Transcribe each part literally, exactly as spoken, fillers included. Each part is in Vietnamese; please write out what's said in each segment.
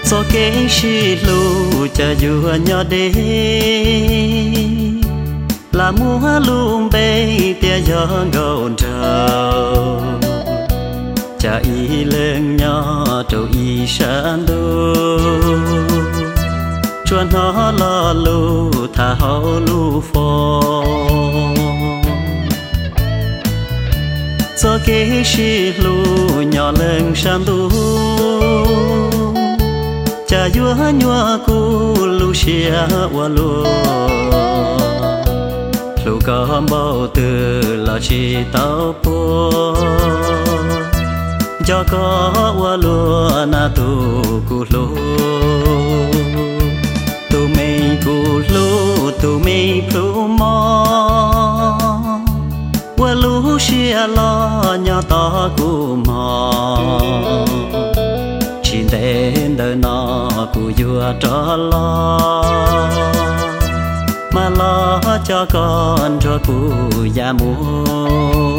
cho cái xì lù cha vua nhỏ đê là múa luôn bay tia gió ngầu trầu cha y lên nhỏ trầu y san đô cho nó lo lù thả hậu lù phò cho cái xì lù nhỏ lên san đô cha vua nhua cu lu xia wa lu lu có bao từ là chỉ tao po cho có wa lu na tu cu lu tu mei cu lu tu mei plu mo wa lu xia lo nhỏ to cu mo xin đến đời nó cụ vua cho lo mà lo cho con cho cụ già mua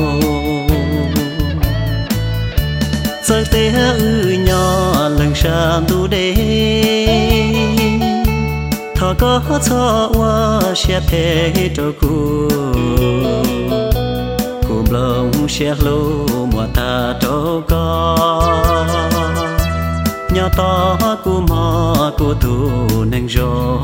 giờ tê ư nhỏ lần sang tu đê thọ có cho qua sẽ thế cho cụ cùng lòng sẽ lô mùa ta cho con nhỏ to của mò của tu nâng gió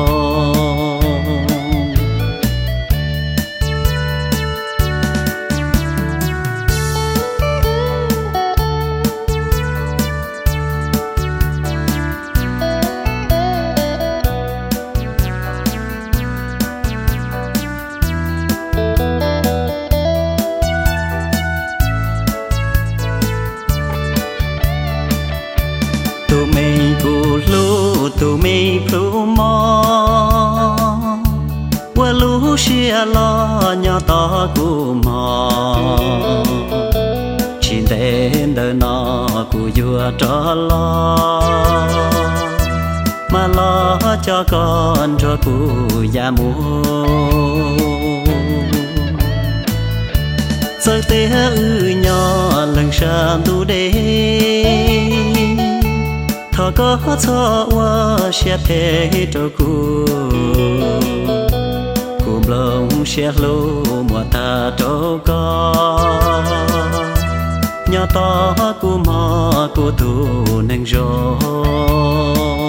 tu mi plu mo wa lu xia lo nhỏ to cu mo xin đến đời nó cu vua cho lo mà lo cho con cho cu già mua giờ tê ư nhỏ lần sang tu đê thọ có cho qua sẽ thế cho cu cùng lòng sẽ lô mùa ta cho con nhỏ to của mò của tu nâng gió